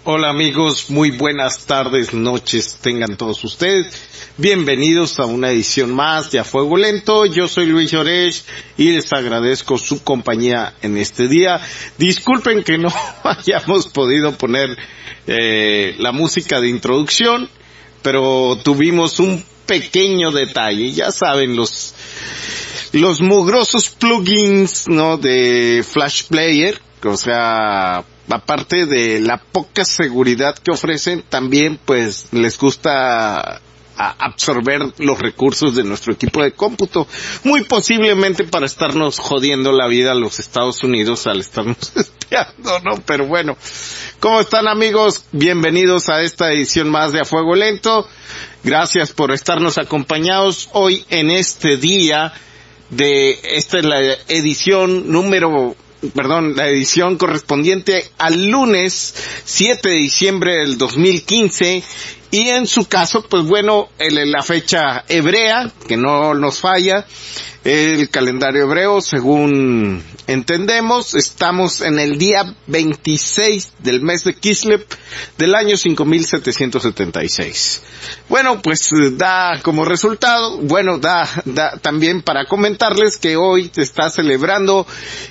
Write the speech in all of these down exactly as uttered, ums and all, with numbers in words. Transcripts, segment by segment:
Hola amigos, muy buenas tardes, noches, tengan todos ustedes. Bienvenidos a una edición más de A Fuego Lento. Yo soy Luis Llorech y les agradezco su compañía en este día. Disculpen que no hayamos podido poner eh, la música de introducción, pero tuvimos un pequeño detalle. Ya saben, los los mugrosos plugins, ¿no?, de Flash Player, o sea, aparte de la poca seguridad que ofrecen, también pues les gusta absorber los recursos de nuestro equipo de cómputo, muy posiblemente para estarnos jodiendo la vida a los Estados Unidos al estarnos espiando, ¿no? Pero bueno, ¿cómo están amigos? Bienvenidos a esta edición más de A Fuego Lento. Gracias por estarnos acompañados hoy en este día de, esta es la edición número perdón, la edición correspondiente al lunes siete de diciembre del dos mil quince, y en su caso, pues bueno, el, la fecha hebrea, que no nos falla, el calendario hebreo, según entendemos, estamos en el día veintiséis del mes de Kislev del año cinco mil setecientos setenta y seis. Bueno, pues da como resultado, bueno, da, da también para comentarles que hoy se está celebrando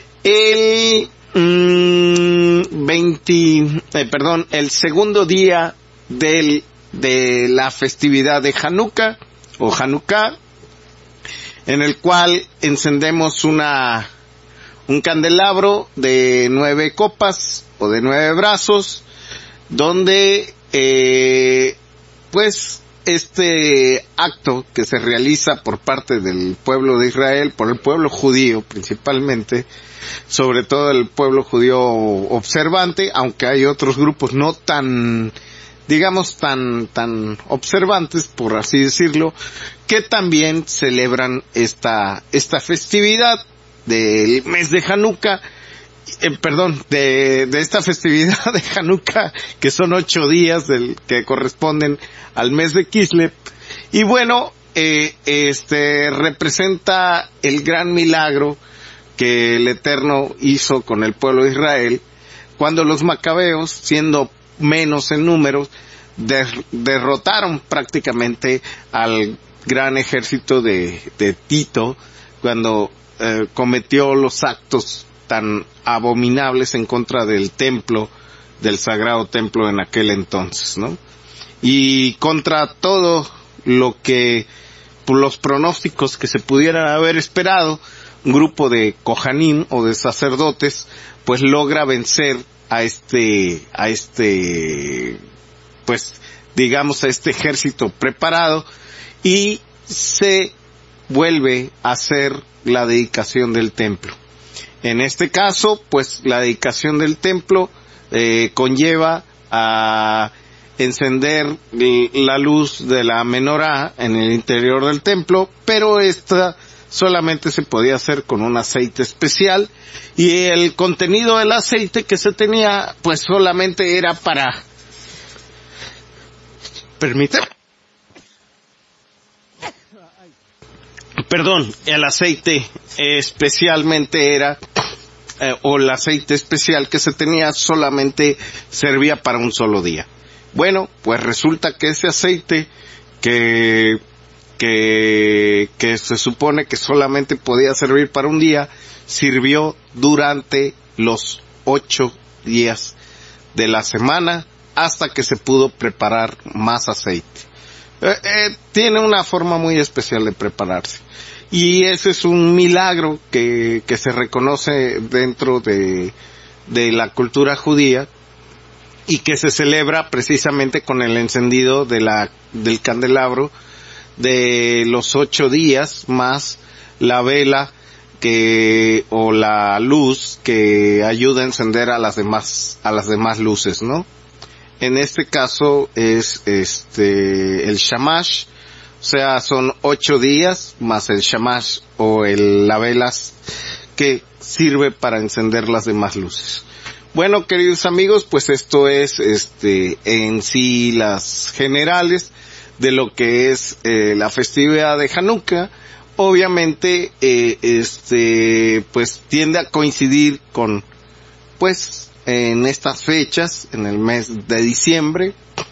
el mmm, veinte, eh, perdón, el segundo día del de la festividad de Hanukkah o Hanukkah, en el cual encendemos una un candelabro de nueve copas o de nueve brazos, donde eh, pues este acto que se realiza por parte del pueblo de Israel, por el pueblo judío principalmente, sobre todo el pueblo judío observante, aunque hay otros grupos no tan, digamos, tan, tan observantes, por así decirlo, que también celebran esta, esta festividad del mes de Hanukkah, eh, perdón, de, de esta festividad de Hanukkah, que son ocho días del, que corresponden al mes de Kislev. Y bueno, eh, este, representa el gran milagro que el Eterno hizo con el pueblo de Israel, cuando los macabeos, siendo menos en números, der, derrotaron prácticamente al gran ejército de, de Tito, cuando eh, cometió los actos tan abominables en contra del templo, del sagrado templo en aquel entonces, ¿no? Y contra todo lo que, por los pronósticos que se pudieran haber esperado, un grupo de Kohanim o de sacerdotes pues logra vencer a este, a este, pues digamos a este ejército preparado, y se vuelve a hacer la dedicación del templo. En este caso, pues la dedicación del templo eh, conlleva a encender la luz de la menorá en el interior del templo, pero esta solamente se podía hacer con un aceite especial, y el contenido del aceite que se tenía pues solamente era para, permíteme, perdón, el aceite especialmente era, eh, o el aceite especial que se tenía solamente servía para un solo día. Bueno, pues resulta que ese aceite que que que se supone que solamente podía servir para un día, sirvió durante los ocho días de la semana, hasta que se pudo preparar más aceite. Eh, eh, tiene una forma muy especial de prepararse, y ese es un milagro que que se reconoce dentro de de la cultura judía, y que se celebra precisamente con el encendido de la del candelabro de los ocho días, más la vela que, o la luz que ayuda a encender a las demás, a las demás luces, ¿no? En este caso es este, el shamash, o sea, son ocho días más el shamash o el, la velas que sirve para encender las demás luces. Bueno, queridos amigos, pues esto es, este, en sí las generales de lo que es eh, la festividad de Hanukkah. Obviamente, eh, este, pues tiende a coincidir con, pues, en estas fechas, en el mes de diciembre,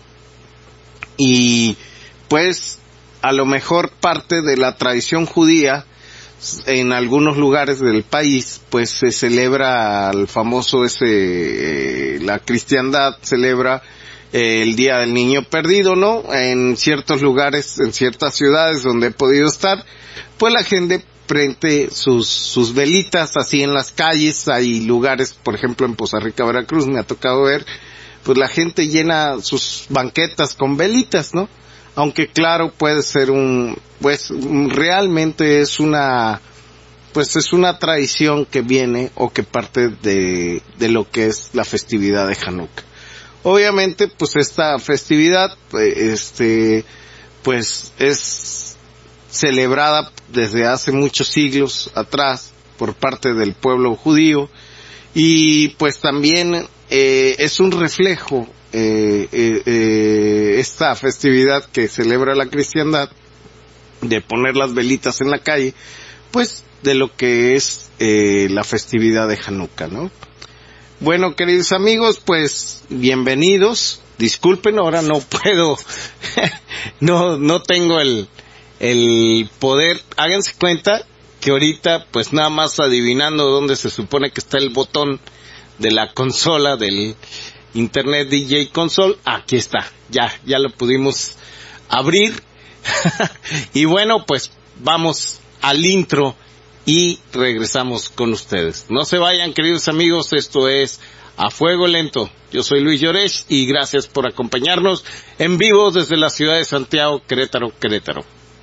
y pues a lo mejor parte de la tradición judía en algunos lugares del país pues se celebra el famoso ese eh, la cristiandad celebra eh, el Día del Niño Perdido, ¿no? En ciertos lugares, en ciertas ciudades donde he podido estar, pues la gente prende sus sus velitas así en las calles. Hay lugares, por ejemplo en Poza Rica, Veracruz, me ha tocado ver, pues la gente llena sus banquetas con velitas, ¿no? Aunque claro, puede ser un, pues realmente es una, pues es una tradición que viene o que parte de, de lo que es la festividad de Hanukkah. Obviamente, pues esta festividad, este, pues es celebrada desde hace muchos siglos atrás por parte del pueblo judío y pues también eh, es un reflejo Eh, eh, eh, esta festividad que celebra la cristiandad de poner las velitas en la calle, pues de lo que es eh, la festividad de Hanukkah, ¿no? Bueno, queridos amigos, pues bienvenidos. Disculpen, ahora no puedo, no no tengo el el poder. Háganse cuenta que ahorita pues nada más adivinando dónde se supone que está el botón de la consola del Internet D J Console, aquí está, ya, ya lo pudimos abrir. Y bueno, pues vamos al intro y regresamos con ustedes. No se vayan, queridos amigos, esto es A Fuego Lento. Yo soy Luis Llorech y gracias por acompañarnos en vivo desde la ciudad de Santiago, Querétaro, Querétaro.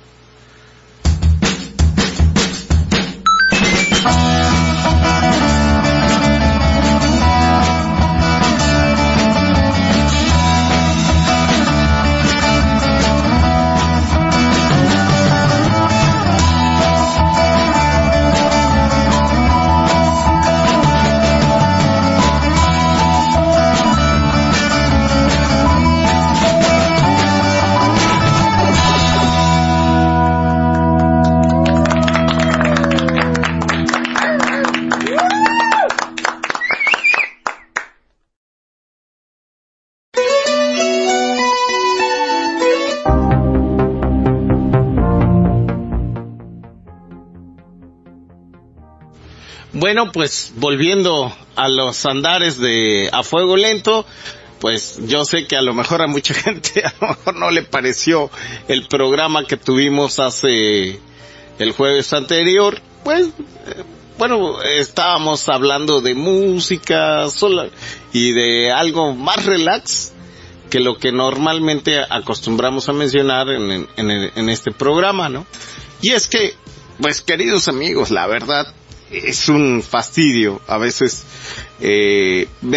Bueno, pues volviendo a los andares de A Fuego Lento, pues yo sé que a lo mejor a mucha gente a lo mejor no le pareció el programa que tuvimos hace el jueves anterior. Pues eh, bueno, estábamos hablando de música sola y de algo más relax que lo que normalmente acostumbramos a mencionar en, en, en, en este programa, ¿no? Y es que, pues queridos amigos, la verdad es un fastidio a veces eh, ver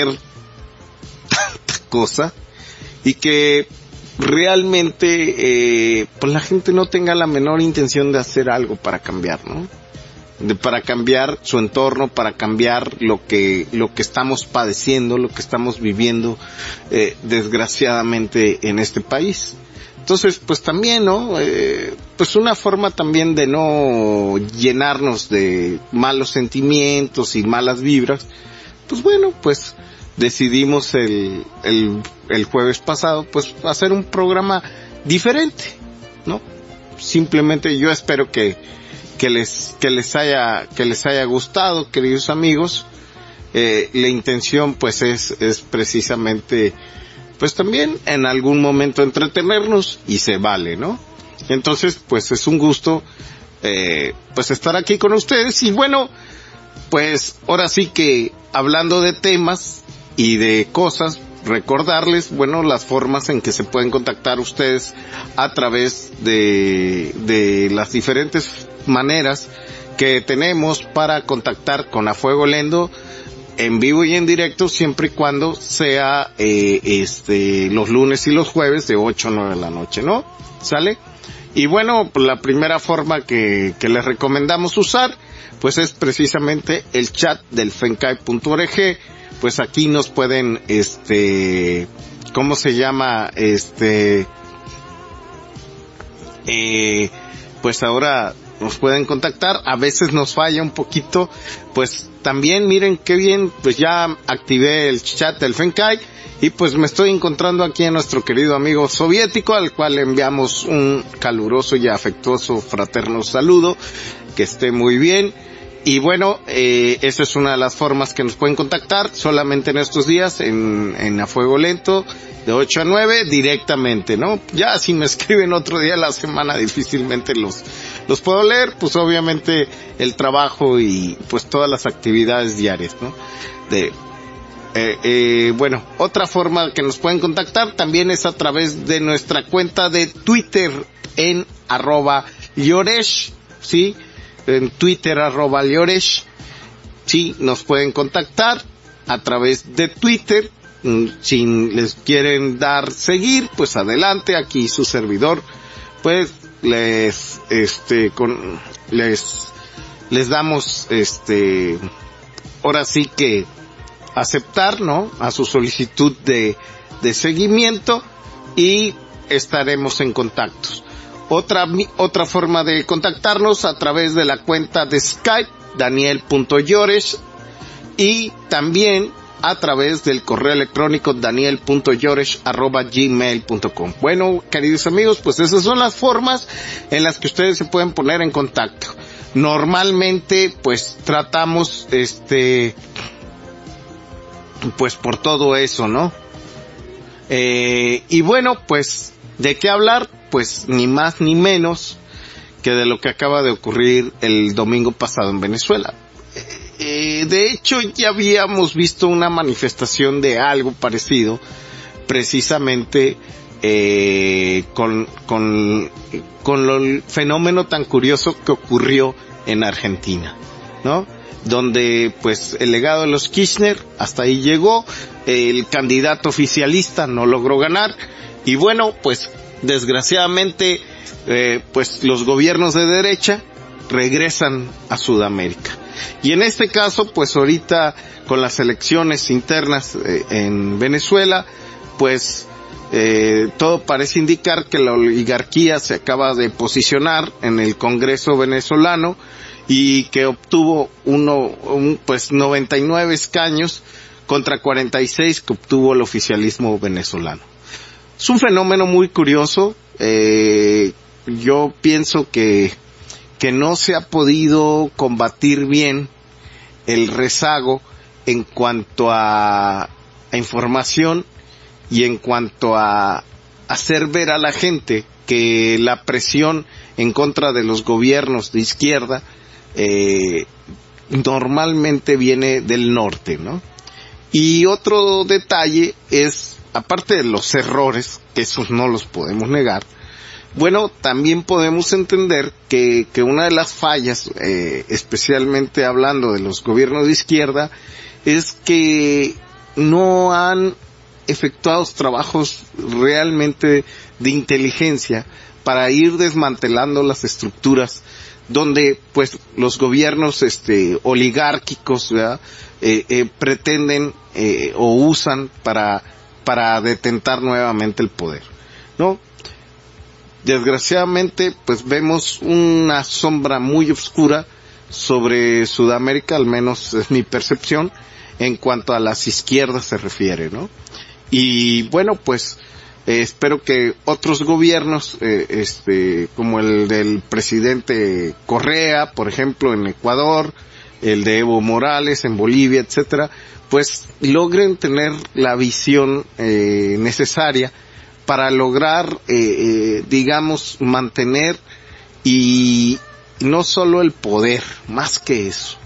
tanta cosa y que realmente eh, pues la gente no tenga la menor intención de hacer algo para cambiar, ¿no? De, para cambiar su entorno, para cambiar lo que lo que estamos padeciendo, lo que estamos viviendo eh, desgraciadamente en este país. Entonces, pues también, ¿no? Eh, pues una forma también de no llenarnos de malos sentimientos y malas vibras, pues bueno, pues decidimos el, el, el jueves pasado, pues hacer un programa diferente, ¿no? Simplemente yo espero que, que les, que les haya, que les haya gustado, queridos amigos. Eh, la intención, pues es, es precisamente, pues también en algún momento entretenernos y se vale, ¿no? Entonces, pues es un gusto, eh, pues estar aquí con ustedes y bueno, pues ahora sí que hablando de temas y de cosas, recordarles, bueno, las formas en que se pueden contactar ustedes a través de, de las diferentes maneras que tenemos para contactar con A Fuego Lento en vivo y en directo, siempre y cuando sea eh, este los lunes y los jueves de ocho a nueve de la noche, ¿no? ¿Sale? Y bueno, la primera forma que, que les recomendamos usar, pues es precisamente el chat del fencai punto org. Pues aquí nos pueden, este, ¿cómo se llama? Este, eh, pues ahora nos pueden contactar. A veces nos falla un poquito, pues también miren qué bien, pues ya activé el chat del Fencai y pues me estoy encontrando aquí a nuestro querido amigo soviético, al cual le enviamos un caluroso y afectuoso fraterno saludo, que esté muy bien. Y bueno, eh, esa es una de las formas que nos pueden contactar solamente en estos días, en, en A Fuego Lento, de ocho a nueve, directamente, ¿no? Ya si me escriben otro día de la semana, difícilmente los, los puedo leer, pues obviamente el trabajo y pues todas las actividades diarias, ¿no? De, eh, eh, bueno, otra forma que nos pueden contactar también es a través de nuestra cuenta de Twitter en arroba Lloresh, ¿sí? En Twitter, arroba Lloresh, sí, nos pueden contactar a través de Twitter. Si les quieren dar seguir, pues adelante, aquí su servidor, pues les, este, con, les, les damos, este, ahora sí que aceptar, ¿no? A su solicitud de, de seguimiento y estaremos en contactos. Otra, otra forma de contactarnos a través de la cuenta de Skype, daniel punto llores, y también a través del correo electrónico daniel punto llores arroba gmail punto com. Bueno, queridos amigos, pues esas son las formas en las que ustedes se pueden poner en contacto. Normalmente, pues tratamos, este, pues por todo eso, ¿no? Eh, y bueno, pues, ¿de qué hablar? Pues ni más ni menos que de lo que acaba de ocurrir el domingo pasado en Venezuela. Eh, de hecho, ya habíamos visto una manifestación de algo parecido, precisamente eh, con, con, con lo, el fenómeno tan curioso que ocurrió en Argentina, ¿no? Donde, pues, el legado de los Kirchner hasta ahí llegó, el candidato oficialista no logró ganar, y bueno, pues, desgraciadamente, eh, pues los gobiernos de derecha regresan a Sudamérica. Y en este caso, pues ahorita con las elecciones internas eh, en Venezuela, pues eh, todo parece indicar que la oligarquía se acaba de posicionar en el Congreso venezolano y que obtuvo uno, un, pues noventa y nueve escaños contra cuarenta y seis que obtuvo el oficialismo venezolano. Es un fenómeno muy curioso. Eh, yo pienso que, que no se ha podido combatir bien el rezago en cuanto a, a información y en cuanto a hacer ver a la gente que la presión en contra de los gobiernos de izquierda eh, normalmente viene del norte, ¿no? Y otro detalle es, aparte de los errores, que esos no los podemos negar, bueno, también podemos entender que, que una de las fallas, eh, especialmente hablando de los gobiernos de izquierda, es que no han efectuado trabajos realmente de inteligencia para ir desmantelando las estructuras donde, pues, los gobiernos, este, oligárquicos, ¿verdad? Eh, eh, pretenden, eh, o usan para, para detentar nuevamente el poder, ¿no? Desgraciadamente, pues vemos una sombra muy oscura sobre Sudamérica, al menos es mi percepción, en cuanto a las izquierdas se refiere, ¿no? Y bueno, pues eh, espero que otros gobiernos, eh, este, como el del presidente Correa, por ejemplo, en Ecuador, el de Evo Morales en Bolivia, etcétera, pues logren tener la visión eh, necesaria para lograr, eh, eh, digamos, mantener y no solo el poder, más que eso,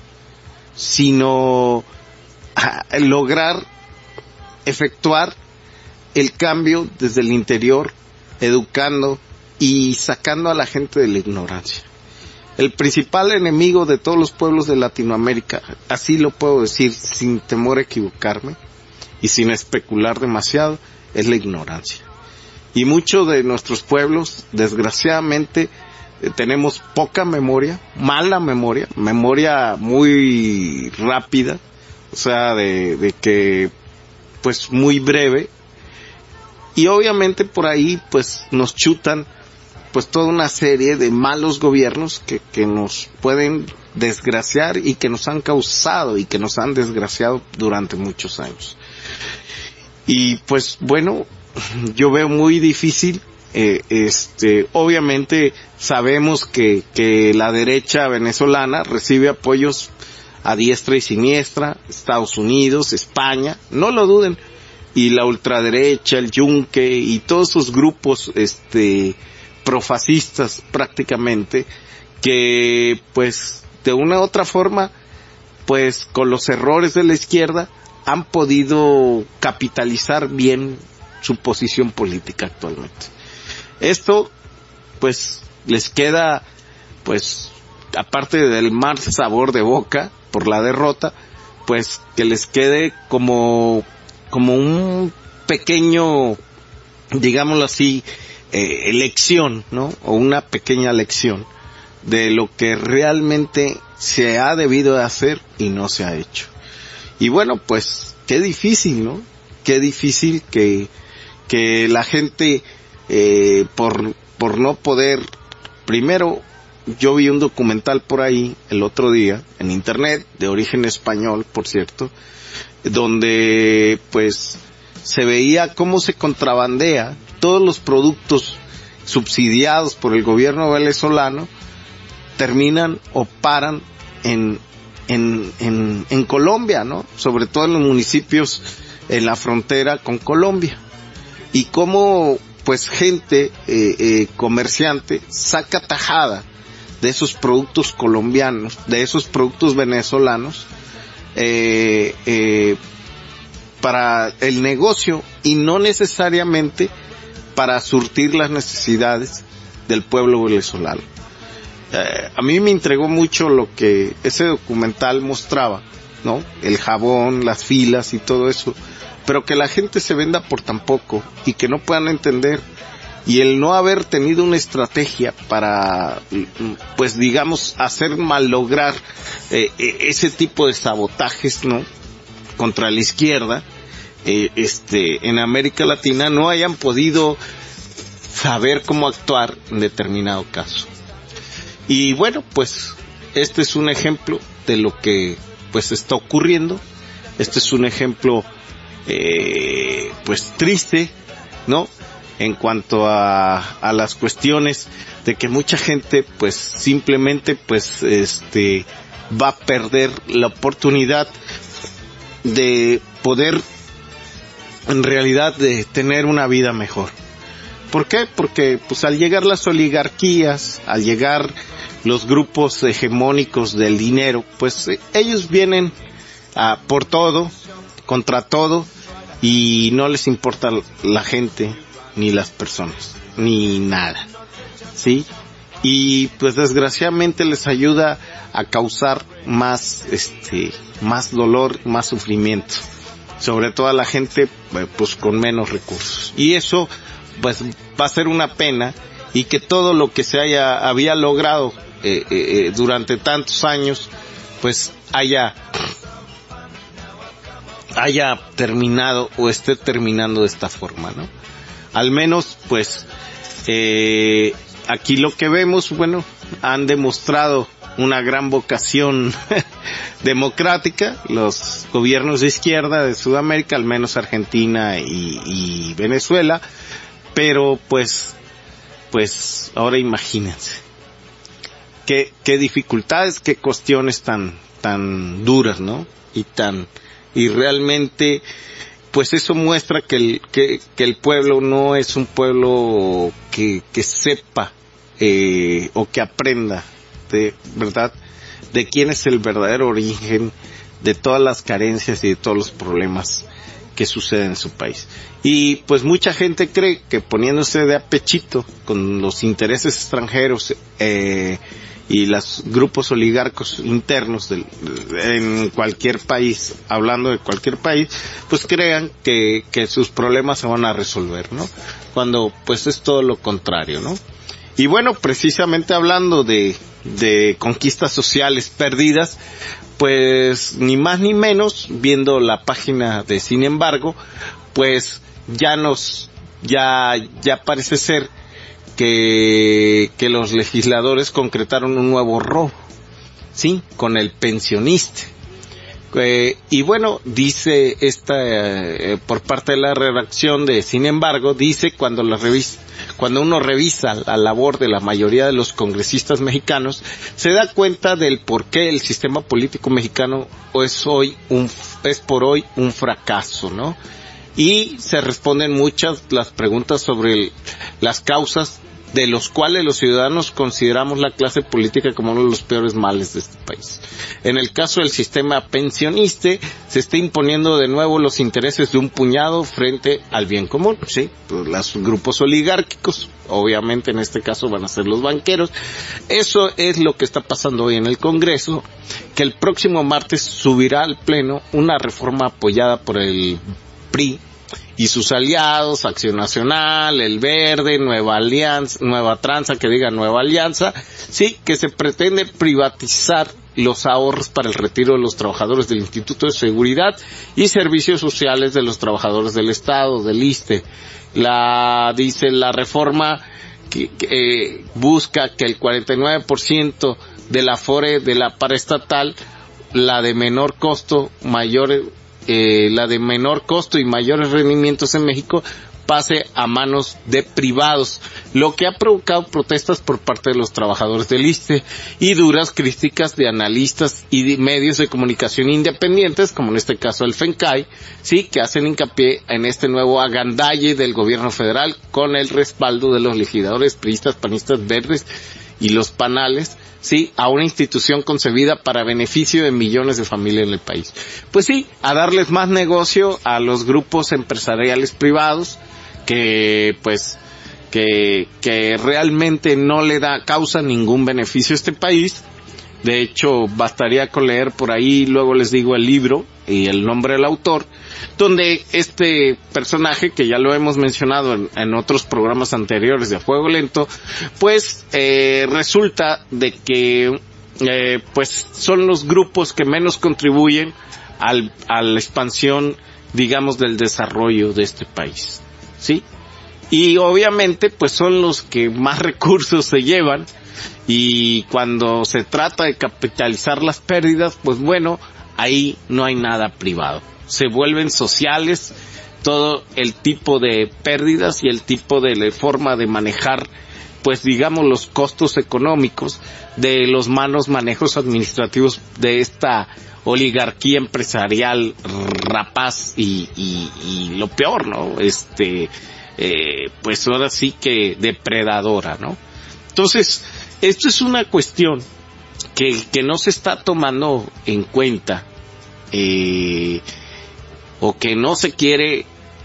sino a, a lograr efectuar el cambio desde el interior, educando y sacando a la gente de la ignorancia. El principal enemigo de todos los pueblos de Latinoamérica, así lo puedo decir sin temor a equivocarme y sin especular demasiado, es la ignorancia. Y muchos de nuestros pueblos, desgraciadamente, eh, tenemos poca memoria, mala memoria, memoria muy rápida, o sea, de, de que, pues, muy breve, y obviamente por ahí, pues, nos chutan pues toda una serie de malos gobiernos que, que nos pueden desgraciar y que nos han causado y que nos han desgraciado durante muchos años. Y pues bueno, yo veo muy difícil, eh, este, obviamente sabemos que, que la derecha venezolana recibe apoyos a diestra y siniestra, Estados Unidos, España, no lo duden, y la ultraderecha, el Yunque y todos esos grupos, este, profascistas prácticamente, que pues de una u otra forma, pues con los errores de la izquierda, han podido capitalizar bien su posición política actualmente. Esto, pues, les queda, pues, aparte del mal sabor de boca por la derrota, pues, que les quede como, como un pequeño, digámoslo así, eh, elección, ¿no? O una pequeña lección de lo que realmente se ha debido de hacer y no se ha hecho. Y bueno, pues, qué difícil, ¿no? Qué difícil que, que la gente, eh, por, por no poder, primero, yo vi un documental por ahí el otro día, en internet, de origen español, por cierto, donde, pues, se veía cómo se contrabandea todos los productos subsidiados por el gobierno venezolano, terminan o paran en, en, en, en Colombia, ¿no? Sobre todo en los municipios en la frontera con Colombia. Y cómo, pues, gente, eh, eh, comerciante, saca tajada de esos productos colombianos, de esos productos venezolanos, eh, eh, para el negocio y no necesariamente para surtir las necesidades del pueblo venezolano. Eh, a mí me entregó mucho lo que ese documental mostraba, ¿no? El jabón, las filas y todo eso, pero que la gente se venda por tan poco y que no puedan entender, y el no haber tenido una estrategia para, pues digamos, hacer malograr eh, ese tipo de sabotajes, ¿no? Contra la izquierda, eh, este, en América Latina no hayan podido saber cómo actuar en determinado caso. Y bueno, pues este es un ejemplo de lo que pues está ocurriendo. Este es un ejemplo eh, pues triste, ¿no? En cuanto a, a las cuestiones de que mucha gente pues simplemente pues este va a perder la oportunidad de poder en realidad de tener una vida mejor. ¿Por qué? Porque pues al llegar las oligarquías, al llegar los grupos hegemónicos del dinero, pues eh, ellos vienen a, por todo, contra todo, y no les importa la gente, ni las personas, ni nada, ¿sí? Y pues desgraciadamente les ayuda a causar más, este, más dolor, más sufrimiento, sobre todo a la gente, pues con menos recursos. Y eso, pues va a ser una pena, y que todo lo que se haya, había logrado eh, eh, durante tantos años, pues haya, haya terminado o esté terminando de esta forma, ¿no? Al menos, pues, eh, aquí lo que vemos, bueno, han demostrado una gran vocación democrática los gobiernos de izquierda de Sudamérica, al menos Argentina y, y Venezuela, pero pues, pues, ahora imagínense, qué, qué dificultades, qué cuestiones tan, tan duras, ¿no? Y tan, y realmente, pues eso muestra que el, que, que el pueblo no es un pueblo que, que sepa, eh, o que aprenda de verdad de quién es el verdadero origen de todas las carencias y de todos los problemas que suceden en su país. Y pues mucha gente cree que poniéndose de a pechito con los intereses extranjeros, eh, y los grupos oligárquicos internos del, en cualquier país, hablando de cualquier país, pues crean que, que sus problemas se van a resolver, ¿no? Cuando pues es todo lo contrario, ¿no? Y bueno, precisamente hablando de, de conquistas sociales perdidas, pues ni más ni menos, viendo la página de Sin embargo, pues ya nos, ya, ya parece ser que, que los legisladores concretaron un nuevo robo, sí, con el pensionista. Eh, y bueno, dice esta, eh, por parte de la redacción de Sin embargo, dice cuando la revisa, cuando uno revisa la labor de la mayoría de los congresistas mexicanos, se da cuenta del por qué el sistema político mexicano es hoy un, es por hoy un fracaso, ¿no? Y se responden muchas las preguntas sobre el, las causas de los cuales los ciudadanos consideramos la clase política como uno de los peores males de este país. En el caso del sistema pensionista, se está imponiendo de nuevo los intereses de un puñado frente al bien común, ¿sí? Pues los grupos oligárquicos, obviamente en este caso van a ser los banqueros. Eso es lo que está pasando hoy en el Congreso, que el próximo martes subirá al Pleno una reforma apoyada por el P R I, y sus aliados, Acción Nacional, El Verde, Nueva Alianza, Nueva Tranza, que diga Nueva Alianza, sí, que se pretende privatizar los ahorros para el retiro de los trabajadores del Instituto de Seguridad y Servicios Sociales de los trabajadores del Estado, del I S S S T E. La, dice, la reforma que, que eh, busca que el cuarenta y nueve por ciento del afore de la paraestatal, la de menor costo, mayor Eh, la de menor costo y mayores rendimientos en México, pase a manos de privados, lo que ha provocado protestas por parte de los trabajadores del I S S S T E y duras críticas de analistas y de medios de comunicación independientes, como en este caso el FENCAI, sí, que hacen hincapié en este nuevo agandalle del gobierno federal con el respaldo de los legisladores priistas, panistas, verdes y los panales, sí, a una institución concebida para beneficio de millones de familias en el país. Pues sí, a darles más negocio a los grupos empresariales privados que, pues, que, que realmente no le da causa ningún beneficio a este país. De hecho, bastaría con leer por ahí, luego les digo el libro y el nombre del autor, donde este personaje, que ya lo hemos mencionado en, en otros programas anteriores de Fuego Lento, pues eh, resulta de que eh, pues son los grupos que menos contribuyen al, a la expansión, digamos, del desarrollo de este país, ¿sí? Y obviamente pues son los que más recursos se llevan, y cuando se trata de capitalizar las pérdidas, pues bueno, ahí no hay nada privado. Se vuelven sociales todo el tipo de pérdidas y el tipo de forma de manejar, pues digamos, los costos económicos de los malos manejos administrativos de esta oligarquía empresarial rapaz y, y, y lo peor, ¿no? Este, eh, pues ahora sí que depredadora, ¿no? Entonces, esto es una cuestión que, que no se está tomando en cuenta, eh, o que no se quiere,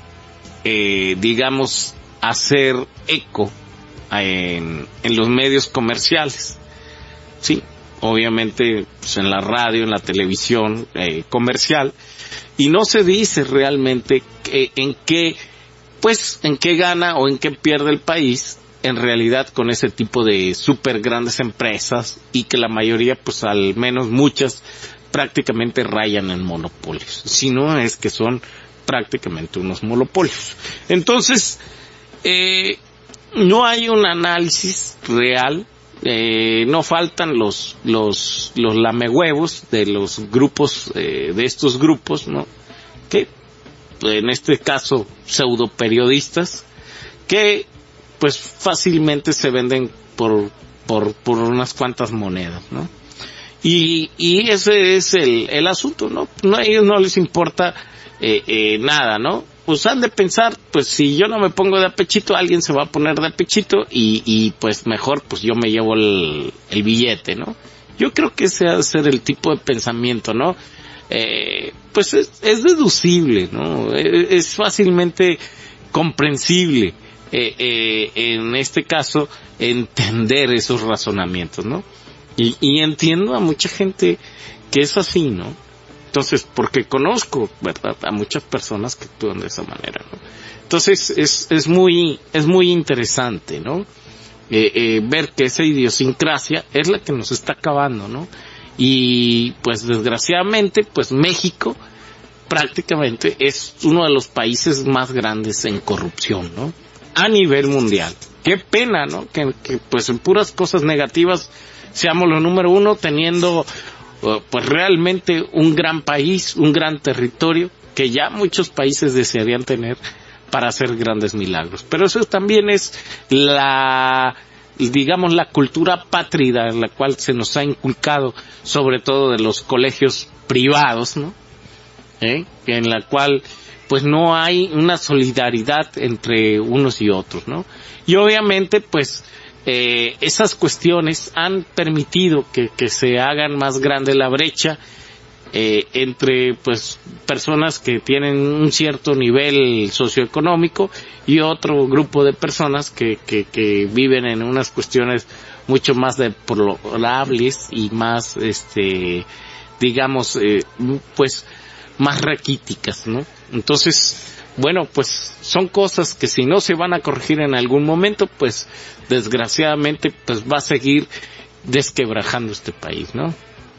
eh, digamos, hacer eco en, en los medios comerciales. Sí, obviamente, pues en la radio, en la televisión eh, comercial, y no se dice realmente que, en qué, pues, en qué gana o en qué pierde el país en realidad con ese tipo de súper grandes empresas, y que la mayoría, pues al menos muchas, prácticamente rayan en monopolios. Si no es que son prácticamente unos monopolios. Entonces, eh, no hay un análisis real, eh, no faltan los, los, los lamehuevos de los grupos, eh, de estos grupos, ¿no? Que, en este caso, pseudo periodistas, que pues fácilmente se venden por por por unas cuantas monedas, ¿no? Y y ese es el el asunto, ¿no? No, a ellos no les importa eh, eh, nada, ¿no? Pues han de pensar, pues si yo no me pongo de apechito, alguien se va a poner de apechito, y y pues mejor pues yo me llevo el el billete, ¿no? Yo creo que ese ha de ser el tipo de pensamiento, ¿no? Eh, pues es, es deducible, ¿no? Es, es fácilmente comprensible. Eh, eh, en este caso, entender esos razonamientos, ¿no? Y, y entiendo a mucha gente que es así, ¿no? Entonces, porque conozco, ¿verdad?, a muchas personas que actúan de esa manera, ¿no? Entonces, es, es muy, es muy interesante, ¿no? Eh, eh, ver que esa idiosincrasia es la que nos está acabando, ¿no? Y, pues, desgraciadamente, pues, México prácticamente es uno de los países más grandes en corrupción, ¿no? A nivel mundial. qué pena, ¿no? Que, que pues en puras cosas negativas seamos los número uno, teniendo uh, pues realmente un gran país, un gran territorio, que ya muchos países desearían tener para hacer grandes milagros. Pero eso también es la, digamos, la cultura pátrida en la cual se nos ha inculcado, sobre todo de los colegios privados, ¿no? ¿Eh? En la cual pues no hay una solidaridad entre unos y otros, ¿no? Y obviamente pues eh, esas cuestiones han permitido que, que se hagan más grande la brecha eh, entre pues personas que tienen un cierto nivel socioeconómico y otro grupo de personas que, que, que viven en unas cuestiones mucho más deplorables y más, este, digamos, eh, pues más raquíticas, ¿no? Entonces, bueno, pues son cosas que si no se van a corregir en algún momento, pues desgraciadamente pues va a seguir desquebrajando este país, ¿no?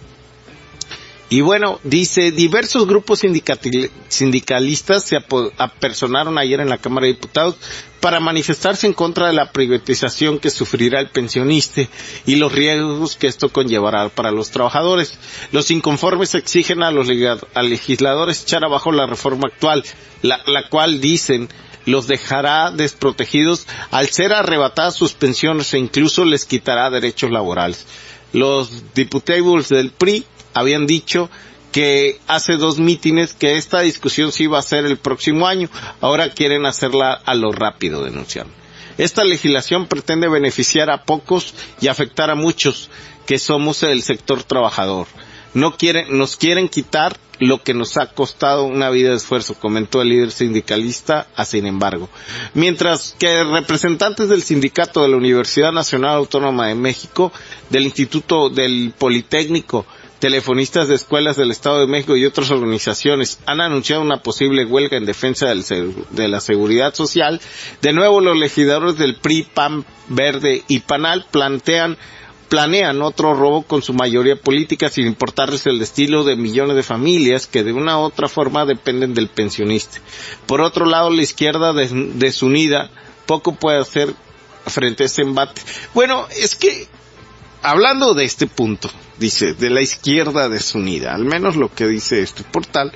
Y bueno, dice, diversos grupos sindicalistas se apersonaron ayer en la Cámara de Diputados para manifestarse en contra de la privatización que sufrirá el pensionista y los riesgos que esto conllevará para los trabajadores. Los inconformes exigen a los a legisladores echar abajo la reforma actual, la, la cual, dicen, los dejará desprotegidos al ser arrebatadas sus pensiones e incluso les quitará derechos laborales. Los diputados del P R I habían dicho que hace dos mítines que esta discusión se iba a hacer el próximo año. Ahora quieren hacerla a lo rápido, denunciaron. Esta legislación pretende beneficiar a pocos y afectar a muchos, que somos el sector trabajador. No quieren, nos quieren quitar lo que nos ha costado una vida de esfuerzo, comentó el líder sindicalista, a sin embargo. Mientras que representantes del sindicato de la Universidad Nacional Autónoma de México, del Instituto del Politécnico, telefonistas de escuelas del Estado de México y otras organizaciones han anunciado una posible huelga en defensa del, de la seguridad social, de nuevo los legisladores del P R I, P A N, Verde y Panal plantean planean otro robo con su mayoría política sin importarles el destino de millones de familias que de una u otra forma dependen del pensionista. Por otro lado, la izquierda des, desunida poco puede hacer frente a este embate. Bueno, es que hablando de este punto, dice, de la izquierda desunida, al menos lo que dice este portal,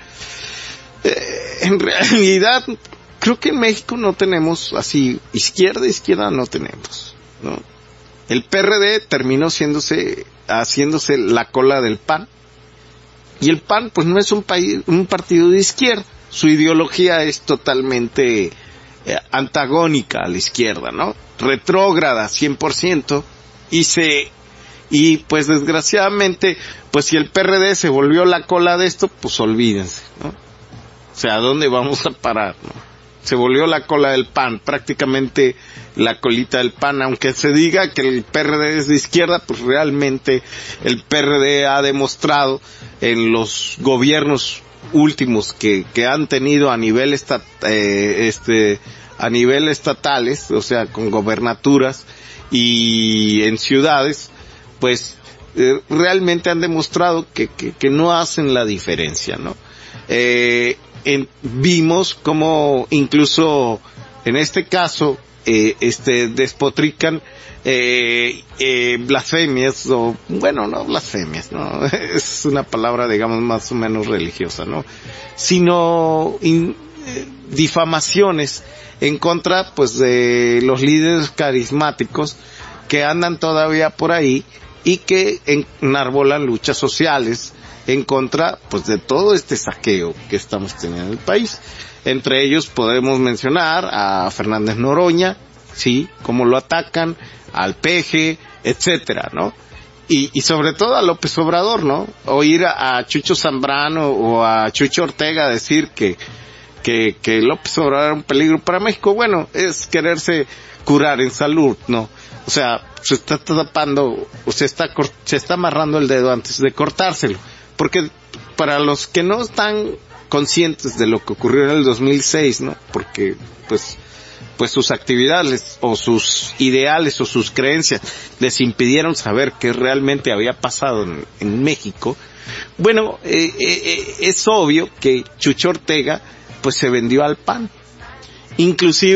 eh, en realidad creo que en México no tenemos así, izquierda, izquierda no tenemos, ¿no? El P R D terminó siéndose, haciéndose la cola del P A N, y el P A N pues no es un país, un partido de izquierda, su ideología es totalmente eh, antagónica a la izquierda, ¿no? Retrógrada cien por ciento, y se Y pues desgraciadamente, pues si el P R D se volvió la cola de esto, pues olvídense, ¿no? O sea, ¿a dónde vamos a parar, no? Se volvió la cola del P A N, prácticamente la colita del P A N, aunque se diga que el P R D es de izquierda, pues realmente el P R D ha demostrado en los gobiernos últimos que, que han tenido a nivel estat, eh, este, a nivel estatales, o sea, con gobernaturas y en ciudades, pues eh, realmente han demostrado que, que, que no hacen la diferencia, ¿no? Eh, en, vimos como incluso en este caso eh, este despotrican eh, eh, blasfemias, o bueno, no blasfemias, no es una palabra digamos más o menos religiosa, ¿no? Sino in, eh, difamaciones en contra pues de los líderes carismáticos que andan todavía por ahí y que enarbolan luchas sociales en contra pues de todo este saqueo que estamos teniendo en el país. Entre ellos podemos mencionar a Fernández Noroña, sí, cómo lo atacan, al Peje, etcétera, ¿no? Y, y sobre todo a López Obrador, ¿no? Oír a, a Chucho Zambrano o a Chucho Ortega decir que, que, que López Obrador era un peligro para México, bueno, es quererse curar en salud, ¿no? O sea, se está tapando, o se está, se está amarrando el dedo antes de cortárselo. Porque para los que no están conscientes de lo que ocurrió en el dos mil seis, ¿no? Porque, pues, pues sus actividades o sus ideales o sus creencias les impidieron saber qué realmente había pasado en, en México. Bueno, eh, eh, es obvio que Chucho Ortega, pues se vendió al P A N. Inclusive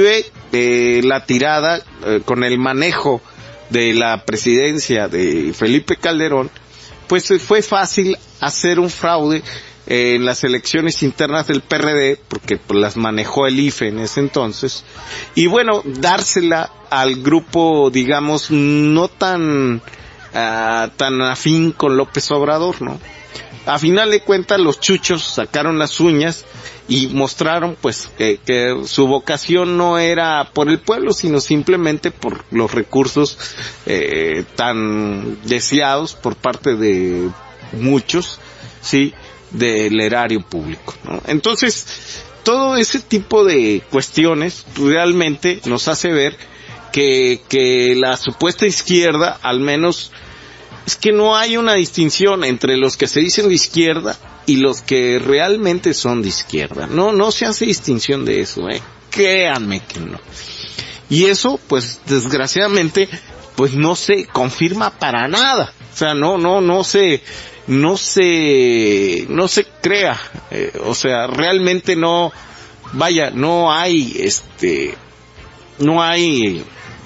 eh, la tirada, eh, con el manejo de la presidencia de Felipe Calderón, pues fue fácil hacer un fraude eh, en las elecciones internas del P R D, porque pues, las manejó el I F E en ese entonces, y bueno, dársela al grupo, digamos, no tan, uh, tan afín con López Obrador, ¿no? A final de cuentas, los chuchos sacaron las uñas y mostraron pues que, que su vocación no era por el pueblo, sino simplemente por los recursos eh, tan deseados por parte de muchos, sí, del erario público, ¿no? Entonces, todo ese tipo de cuestiones realmente nos hace ver que, que la supuesta izquierda, al menos, es que no hay una distinción entre los que se dicen de izquierda y los que realmente son de izquierda. No, no se hace distinción de eso, eh. Créanme que no. Y eso, pues, desgraciadamente, pues no se confirma para nada. O sea, no, no, no se, no se, no se crea. Eh, o sea, realmente no, vaya, no hay, este, no hay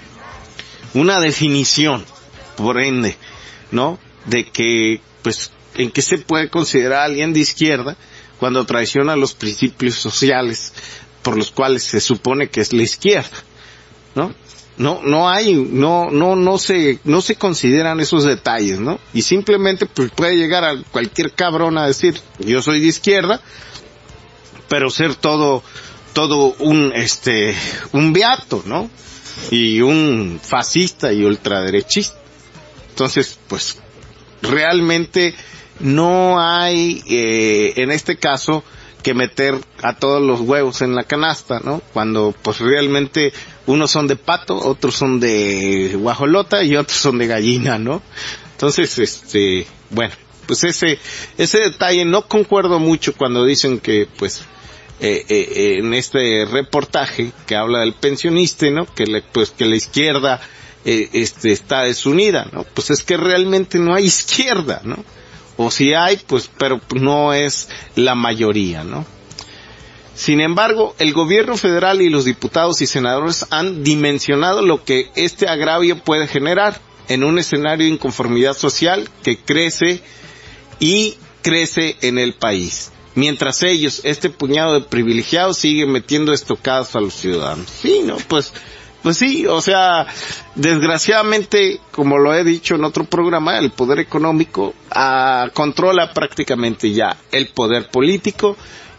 una definición, por ende, ¿no? De que, pues, en qué se puede considerar a alguien de izquierda cuando traiciona los principios sociales por los cuales se supone que es la izquierda, ¿no? No, no hay, no, no, no se, no se consideran esos detalles, ¿no? Y simplemente, pues, puede llegar a cualquier cabrón a decir, yo soy de izquierda, pero ser todo, todo un, este, un beato, ¿no? Y un fascista y ultraderechista. Entonces, pues, realmente no hay, eh, en este caso, que meter a todos los huevos en la canasta, ¿no? Cuando, pues, realmente unos son de pato, otros son de guajolota y otros son de gallina, ¿no? Entonces, este, bueno, pues ese, ese detalle no concuerdo mucho cuando dicen que, pues, eh, eh, en este reportaje que habla del pensionista, ¿no? Que le, pues, que la izquierda Eh, este está desunida, ¿no? Pues es que realmente no hay izquierda, ¿no? O si hay, pues, pero no es la mayoría, ¿no? Sin embargo, el gobierno federal y los diputados y senadores han dimensionado lo que este agravio puede generar en un escenario de inconformidad social que crece y crece en el país. Mientras ellos, este puñado de privilegiados, siguen metiendo estocadas a los ciudadanos. Sí, ¿no? Pues, Pues sí, o sea, desgraciadamente, como lo he dicho en otro programa, el poder económico ah, controla prácticamente ya el poder político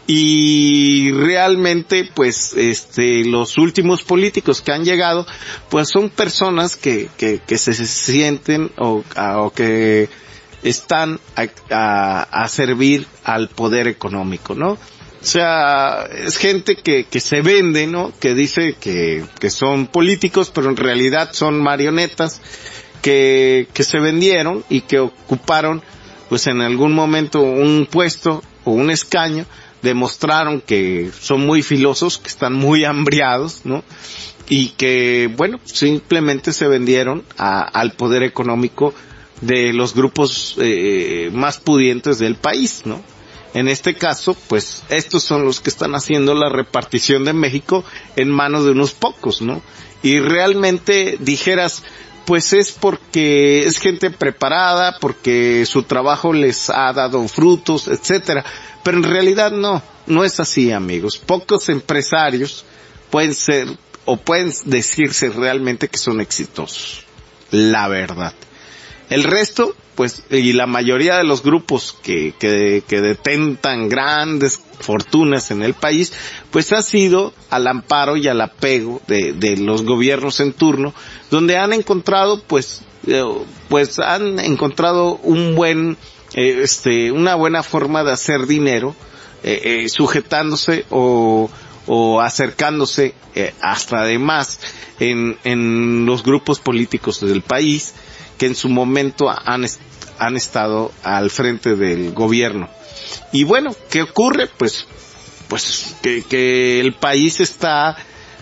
y realmente, pues, este, los últimos políticos que han llegado, pues son personas que, que, que se sienten o, a, o que están a, a, a servir al poder económico, ¿no? O sea, es gente que, que se vende, ¿no? Que dice que, que son políticos, pero en realidad son marionetas que, que se vendieron y que ocuparon, pues en algún momento un puesto o un escaño, demostraron que son muy filosos, que están muy hambriados, ¿no? Y que, bueno, simplemente se vendieron a, al poder económico de los grupos eh, más pudientes del país, ¿no? En este caso, pues, estos son los que están haciendo la repartición de México en manos de unos pocos, ¿no? Y realmente dijeras, pues es porque es gente preparada, porque su trabajo les ha dado frutos, etcétera. Pero en realidad no, no es así, amigos. Pocos empresarios pueden ser, o pueden decirse realmente que son exitosos. La verdad. El resto, pues, y la mayoría de los grupos que, que, que detentan grandes fortunas en el país, pues ha sido al amparo y al apego de, de los gobiernos en turno, donde han encontrado, pues, eh, pues han encontrado un buen, eh, este, una buena forma de hacer dinero, eh, eh, sujetándose o, o acercándose, eh, hasta además en, en los grupos políticos del país, que en su momento han, han estado al frente del gobierno. Y bueno, ¿qué ocurre? Pues, pues, que, que el país está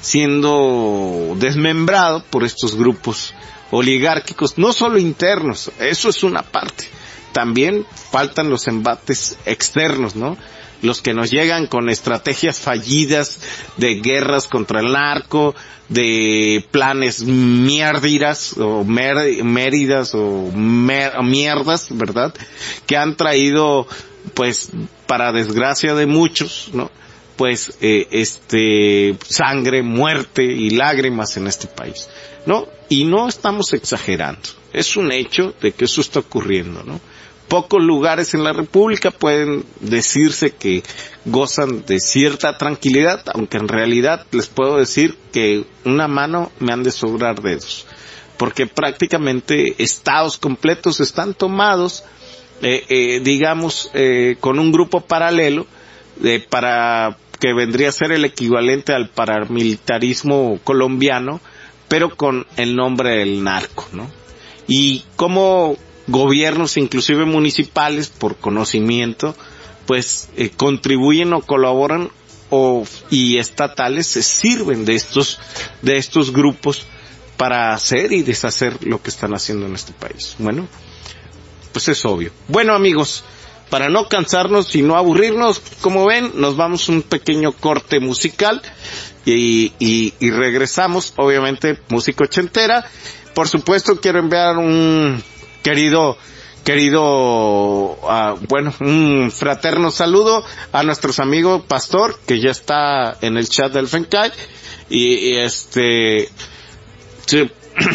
siendo desmembrado por estos grupos oligárquicos, no solo internos, eso es una parte, también faltan los embates externos, ¿no? Los que nos llegan con estrategias fallidas de guerras contra el narco, de planes mierdiras o mer, méridas o mer, mierdas, ¿verdad? Que han traído, pues, para desgracia de muchos, ¿no? Pues, eh, este, sangre, muerte y lágrimas en este país, ¿no? Y no estamos exagerando. Es un hecho de que eso está ocurriendo, ¿no? Pocos lugares en la República pueden decirse que gozan de cierta tranquilidad, aunque en realidad les puedo decir que una mano me han de sobrar dedos, porque prácticamente estados completos están tomados, eh, eh, digamos, eh, con un grupo paralelo, eh, para que vendría a ser el equivalente al paramilitarismo colombiano, pero con el nombre del narco, ¿no? Y como gobiernos, inclusive municipales, por conocimiento, pues eh, contribuyen o colaboran, o y estatales se sirven de estos de estos grupos para hacer y deshacer lo que están haciendo en este país. Bueno, pues es obvio. Bueno, amigos, para no cansarnos y no aburrirnos, como ven, nos vamos a un pequeño corte musical y, y, y regresamos, obviamente, música ochentera. Por supuesto, quiero enviar un querido, querido, uh, bueno, un fraterno saludo a nuestros amigos Pastor, que ya está en el chat del FENCAI, y, y este, se,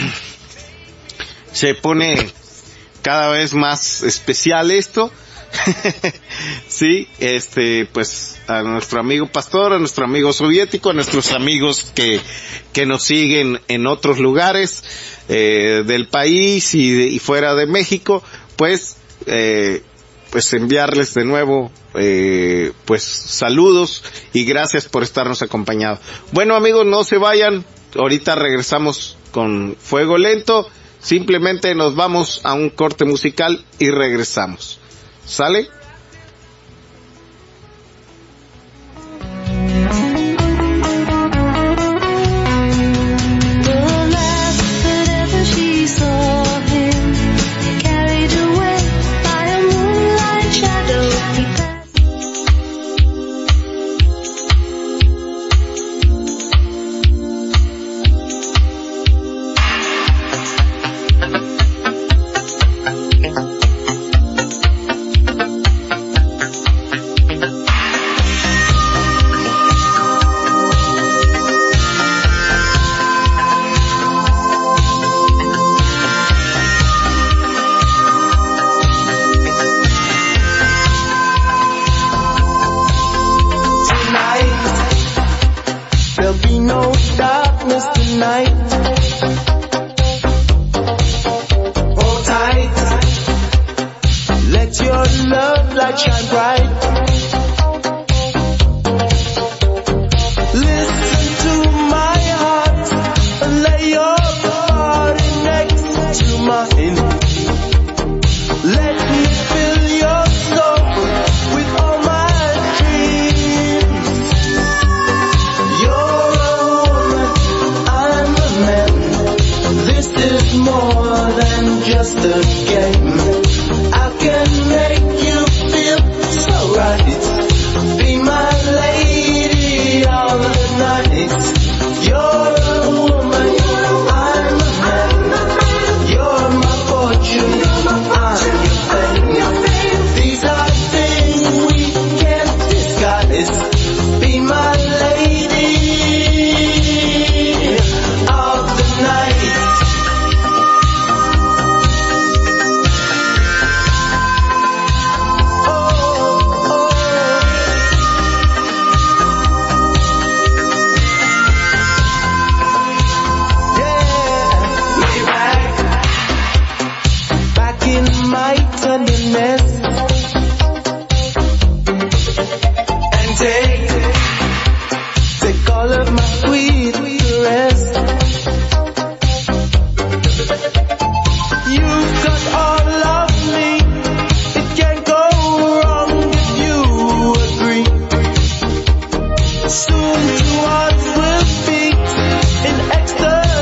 se pone cada vez más especial esto. Sí, este, pues, a nuestro amigo Pastor, a nuestro amigo soviético, a nuestros amigos que, que nos siguen en otros lugares, eh, del país y, de, y fuera de México, pues, eh, pues enviarles de nuevo, eh, pues, saludos y gracias por estarnos acompañando. Bueno, amigos, no se vayan, ahorita regresamos con Fuego Lento, simplemente nos vamos a un corte musical y regresamos. ¿Sale?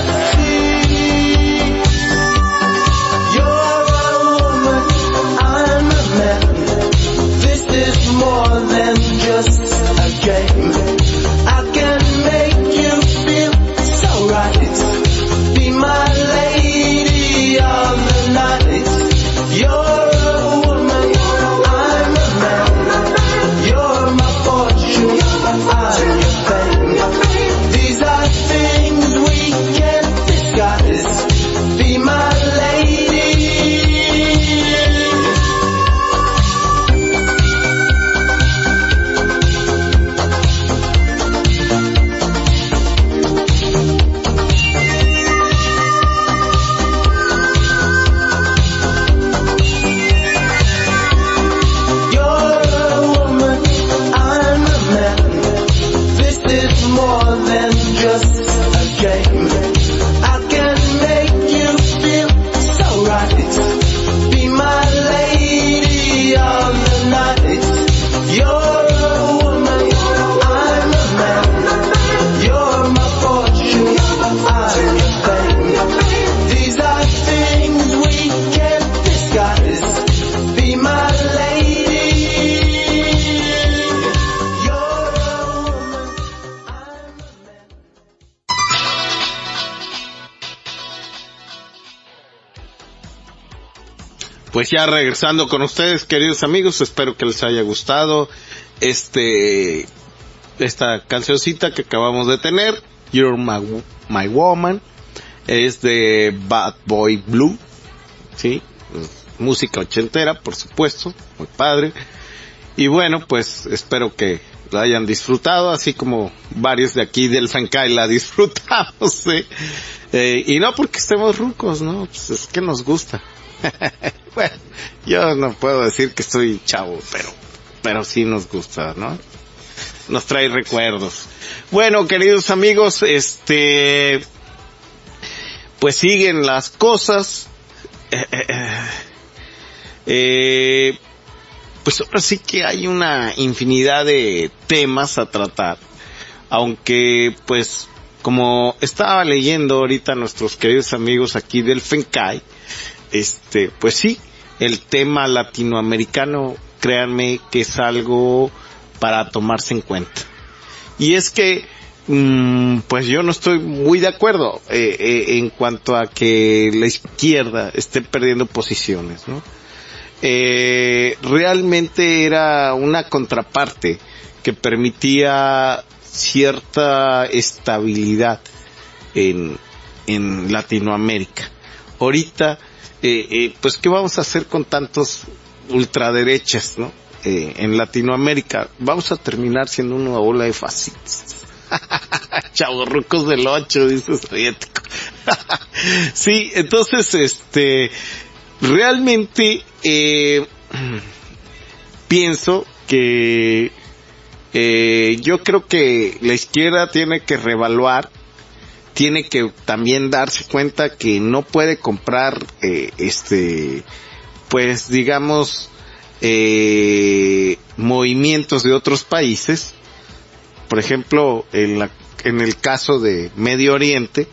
You're a woman, I'm pues ya regresando con ustedes, queridos amigos, espero que les haya gustado este esta cancioncita que acabamos de tener, You're My, My Woman, es de Bad Boy Blue, sí, música ochentera, por supuesto, muy padre. Y bueno, pues espero que la hayan disfrutado, así como varios de aquí del Fencay la disfrutamos, ¿eh? Eh, y no porque estemos rucos, ¿no? Pues es que nos gusta. Bueno, yo no puedo decir que estoy chavo, pero, pero sí nos gusta, ¿no? Nos trae recuerdos. Bueno, queridos amigos, este, pues siguen las cosas, eh, eh, eh, pues ahora sí que hay una infinidad de temas a tratar, aunque pues como estaba leyendo ahorita nuestros queridos amigos aquí del Fencay, este, pues sí, el tema latinoamericano, créanme que es algo para tomarse en cuenta. Y es que, mmm, pues yo no estoy muy de acuerdo eh, eh, en cuanto a que la izquierda esté perdiendo posiciones, ¿no? Eh, realmente era una contraparte que permitía cierta estabilidad en, en Latinoamérica. Ahorita, eh, eh, pues qué vamos a hacer con tantos ultraderechas, ¿no? Eh, en Latinoamérica, vamos a terminar siendo una ola de fascistas. Chavorrucos del ocho, dice soviético. Sí, entonces, este, realmente, eh, pienso que, eh, yo creo que la izquierda tiene que reevaluar, tiene que también darse cuenta que no puede comprar, eh, este, pues digamos, eh, movimientos de otros países. Por ejemplo, en la, en el caso de Medio Oriente,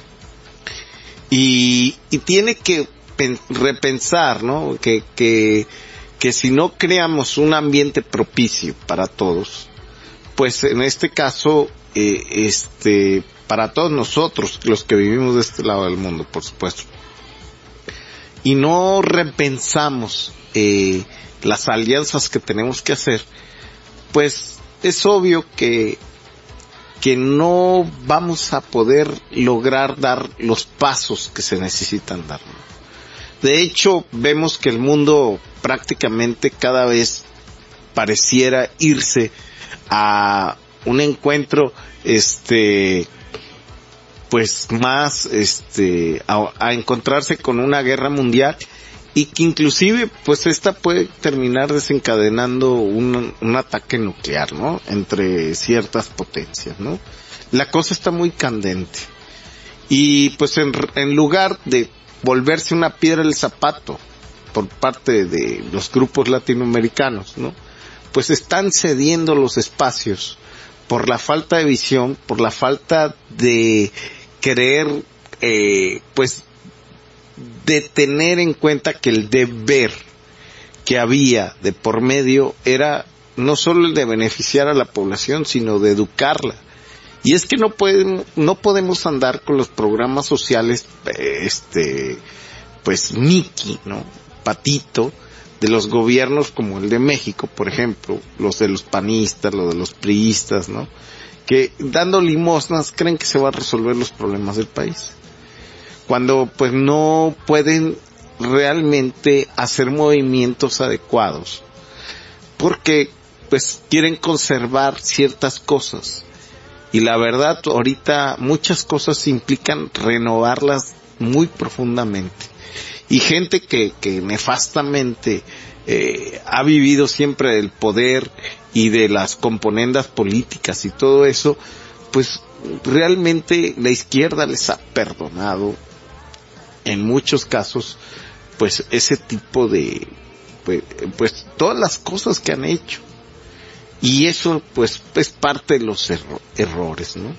y, y tiene que pen, repensar, ¿no? Que, que, que si no creamos un ambiente propicio para todos, pues en este caso, eh, este, para todos nosotros, los que vivimos de este lado del mundo, por supuesto, y no repensamos, eh, las alianzas que tenemos que hacer, pues es obvio que que no vamos a poder lograr dar los pasos que se necesitan dar. De hecho, vemos que el mundo prácticamente cada vez pareciera irse a un encuentro, este, pues más, este, a, a encontrarse con una guerra mundial, y que inclusive pues esta puede terminar desencadenando un, un ataque nuclear, ¿no? Entre ciertas potencias, ¿no? La cosa está muy candente. Y pues en, en lugar de volverse una piedra en el zapato por parte de los grupos latinoamericanos, ¿no? Pues están cediendo los espacios por la falta de visión, por la falta de querer, eh, pues de tener en cuenta que el deber que había de por medio era no solo el de beneficiar a la población, sino de educarla. Y es que no podemos, no podemos andar con los programas sociales, este, pues Mickey, ¿no? Patito, de los gobiernos como el de México, por ejemplo, los de los panistas, los de los priistas, ¿no? Que dando limosnas creen que se va a resolver los problemas del país, cuando pues no pueden realmente hacer movimientos adecuados, porque pues quieren conservar ciertas cosas, y la verdad ahorita muchas cosas implican renovarlas muy profundamente, y gente que, que nefastamente eh, ha vivido siempre del poder y de las componendas políticas y todo eso, pues realmente la izquierda les ha perdonado en muchos casos pues ese tipo de pues, pues todas las cosas que han hecho, y eso pues es parte de los erro- errores, ¿no?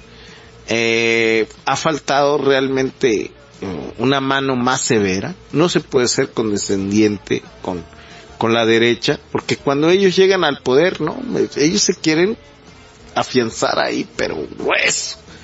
Eh, ha faltado realmente uh, una mano más severa. No se puede ser condescendiente con con la derecha, porque cuando ellos llegan al poder, no, ellos se quieren afianzar ahí, pero grueso.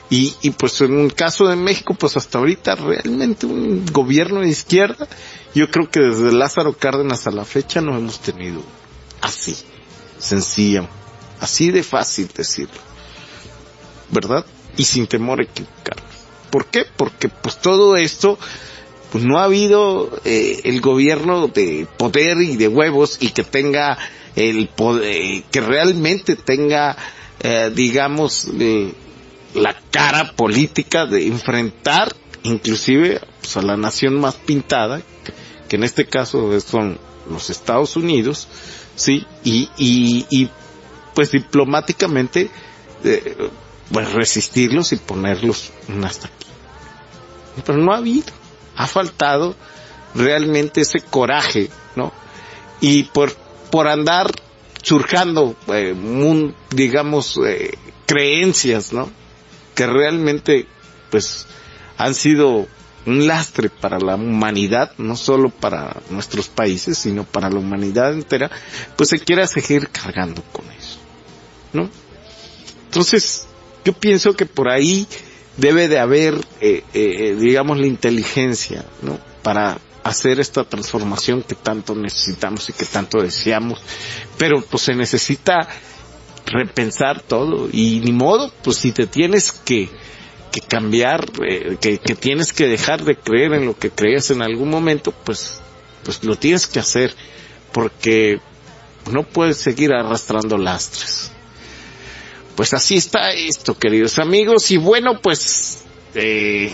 Y, y pues en un caso de México, pues hasta ahorita realmente un gobierno de izquierda, yo creo que desde Lázaro Cárdenas a la fecha no hemos tenido así, sencillo, así de fácil decirlo, ¿verdad? Y sin temor a equivocarnos. ¿Por qué? Porque pues todo esto, pues no ha habido eh, el gobierno de poder y de huevos y que tenga el poder, que realmente tenga, eh, digamos, eh, la cara política de enfrentar inclusive pues, a la nación más pintada, que en este caso son los Estados Unidos, sí, y, y, y pues diplomáticamente eh, pues resistirlos y ponerlos hasta aquí. Pero no ha habido, ha faltado realmente ese coraje, ¿no? Y por por andar surjando, eh, mun, digamos, eh, creencias, ¿no? Que realmente, pues, han sido un lastre para la humanidad, no solo para nuestros países, sino para la humanidad entera, pues se quiere seguir cargando con eso, ¿no? Entonces, yo pienso que por ahí debe de haber, eh, eh, digamos, la inteligencia, ¿no? Para hacer esta transformación que tanto necesitamos y que tanto deseamos, pero pues se necesita repensar todo, y ni modo, pues si te tienes que, que cambiar, eh, que, que tienes que dejar de creer en lo que creías en algún momento, pues, pues lo tienes que hacer, porque no puedes seguir arrastrando lastres. Pues así está esto, queridos amigos, y bueno, pues, eh,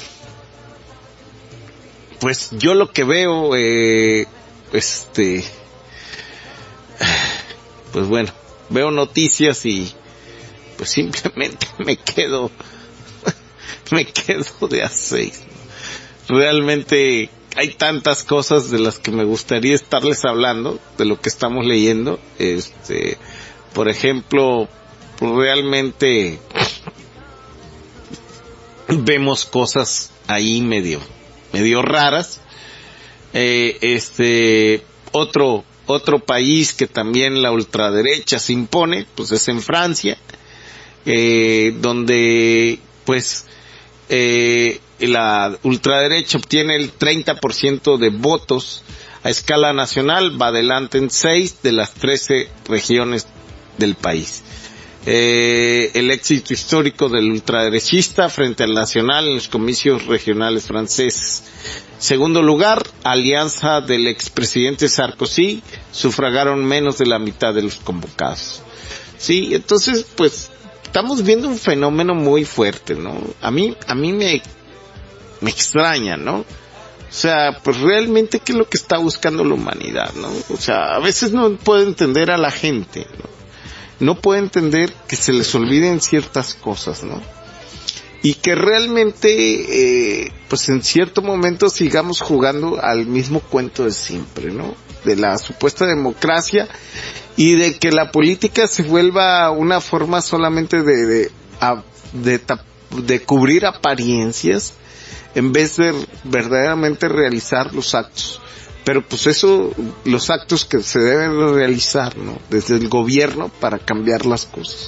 pues yo lo que veo, eh, este, pues bueno, veo noticias y pues simplemente me quedo, me quedo de a seis. Realmente hay tantas cosas de las que me gustaría estarles hablando, de lo que estamos leyendo, este, por ejemplo, pues realmente vemos cosas ahí medio, medio raras. Eh, este, otro, otro país que también la ultraderecha se impone, pues es en Francia, eh, donde, pues, eh, la ultraderecha obtiene el treinta por ciento de votos a escala nacional, va adelante en seis de las trece regiones del país. Eh, el éxito histórico del ultraderechista frente al nacional en los comicios regionales franceses. Segundo lugar, alianza del expresidente Sarkozy, sufragaron menos de la mitad de los convocados. Sí, entonces, pues, estamos viendo un fenómeno muy fuerte, ¿no? A mí, a mí me, me extraña, ¿no? O sea, pues realmente, ¿qué es lo que está buscando la humanidad, no? O sea, a veces no puedo entender a la gente, ¿no? No puede entender que se les olviden ciertas cosas, ¿no? Y que realmente, eh, pues en cierto momento sigamos jugando al mismo cuento de siempre, ¿no? De la supuesta democracia y de que la política se vuelva una forma solamente de, de, de, de, de cubrir apariencias en vez de verdaderamente realizar los actos. Pero pues eso, los actos que se deben realizar, ¿no? Desde el gobierno para cambiar las cosas.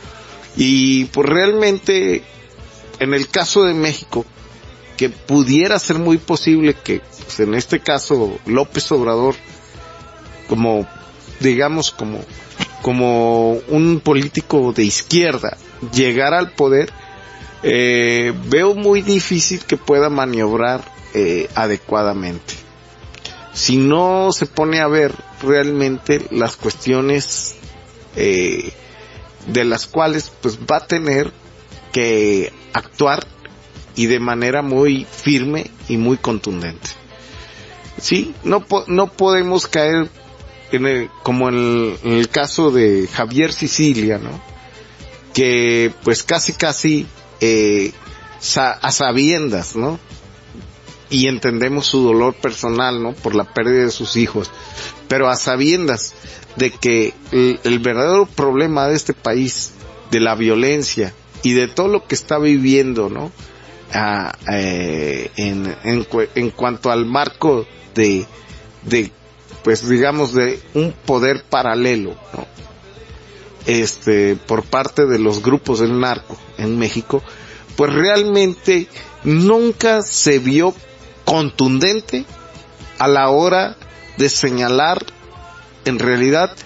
Y pues realmente, en el caso de México, que pudiera ser muy posible que, pues en este caso, López Obrador, como, digamos, como, como un político de izquierda, llegara al poder, eh, veo muy difícil que pueda maniobrar, eh, adecuadamente. Si no se pone a ver realmente las cuestiones eh, de las cuales pues va a tener que actuar y de manera muy firme y muy contundente. Sí, no po- no podemos caer en el, como en el, en el caso de Javier Sicilia, ¿no? Que pues casi casi eh, sa- a sabiendas, ¿no? Y entendemos su dolor personal, ¿no? Por la pérdida de sus hijos, pero a sabiendas de que el, el verdadero problema de este país, de la violencia y de todo lo que está viviendo, ¿no? A, eh, en, en, en cuanto al marco de, de, pues digamos, de un poder paralelo, ¿no? Este, por parte de los grupos del narco en México, pues realmente nunca se vio contundente a la hora de señalar en realidad